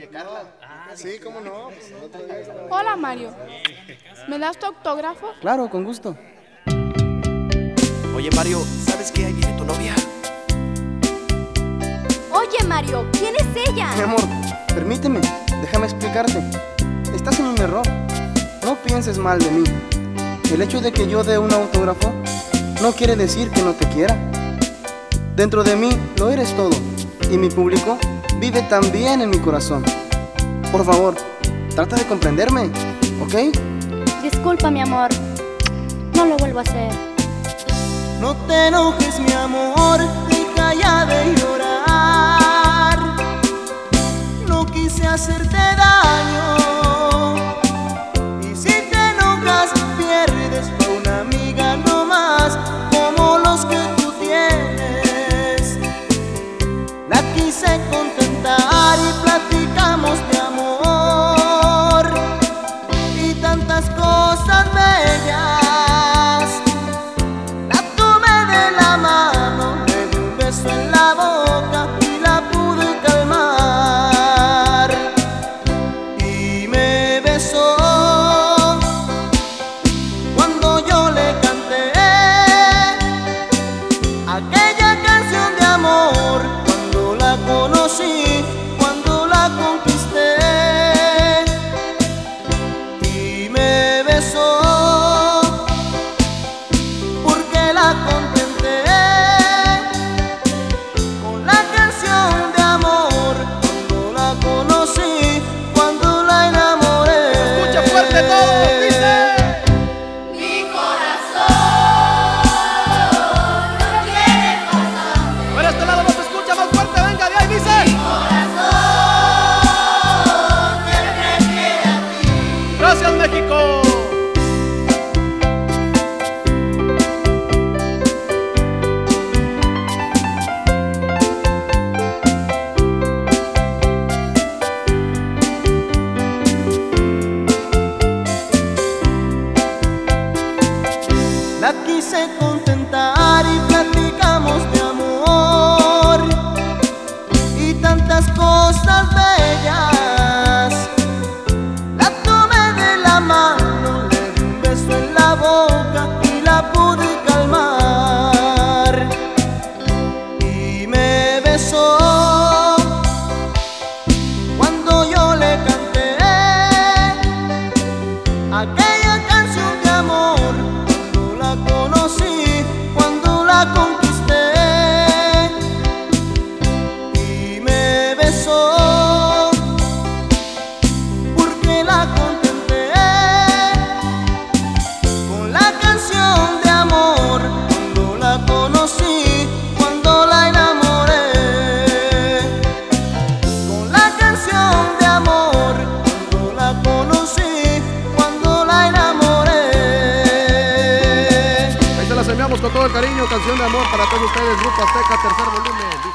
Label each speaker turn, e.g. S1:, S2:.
S1: Carla.
S2: Sí, cómo no.
S3: Hola, Mario. ¿Me das tu autógrafo?
S4: Claro, con gusto.
S1: Oye, Mario, ¿sabes qué? Ahí viene tu novia.
S5: Oye, Mario, ¿quién es ella?
S4: Mi amor, permíteme, déjame explicarte. Estás en un error. No pienses mal de mí. El hecho de que yo dé un autógrafo no quiere decir que no te quiera. Dentro de mí lo eres todo, y mi público vive también en mi corazón. Por favor, trata de comprenderme, ¿ok?
S5: Disculpa, mi amor. No lo vuelvo a hacer.
S4: No te enojes, mi amor, deja ya de llorar. No quise hacerte daño, y si te enojas pierdes a una amiga no más como los que tú tienes. La quise contentar y platicamos de amor y tantas cosas bellas. La tomé de la mano, le di un beso en la boca y la pude calmar. Y me besó cuando yo le canté aquella canción de amor. Cuando la conocí, cuando la conquisté. Y me besó porque la contenté con la canción de amor. Cuando la conocí, cuando la enamoré.
S2: Escucha fuerte todo, dice. A ver, este lado no se escucha más fuerte, venga, de ahí dice. Gracias, México.
S4: La quise contentar y platicamos de amor y tantas cosas bellas. La tomé de la mano, le di un beso en la boca y la pude calmar. Y me besó cuando yo le canté aquella canción de amor. Cuando la conocí, cuando la conquisté. Y me besó porque la contenté con la canción de amor. Cuando la conocí, cuando la enamoré. Con la canción de amor. Cuando la conocí, cuando la enamoré.
S2: Ahí se las enviamos con todo el cariño. Canción de amor para todos ustedes. Grupo Azteca, tercer volumen.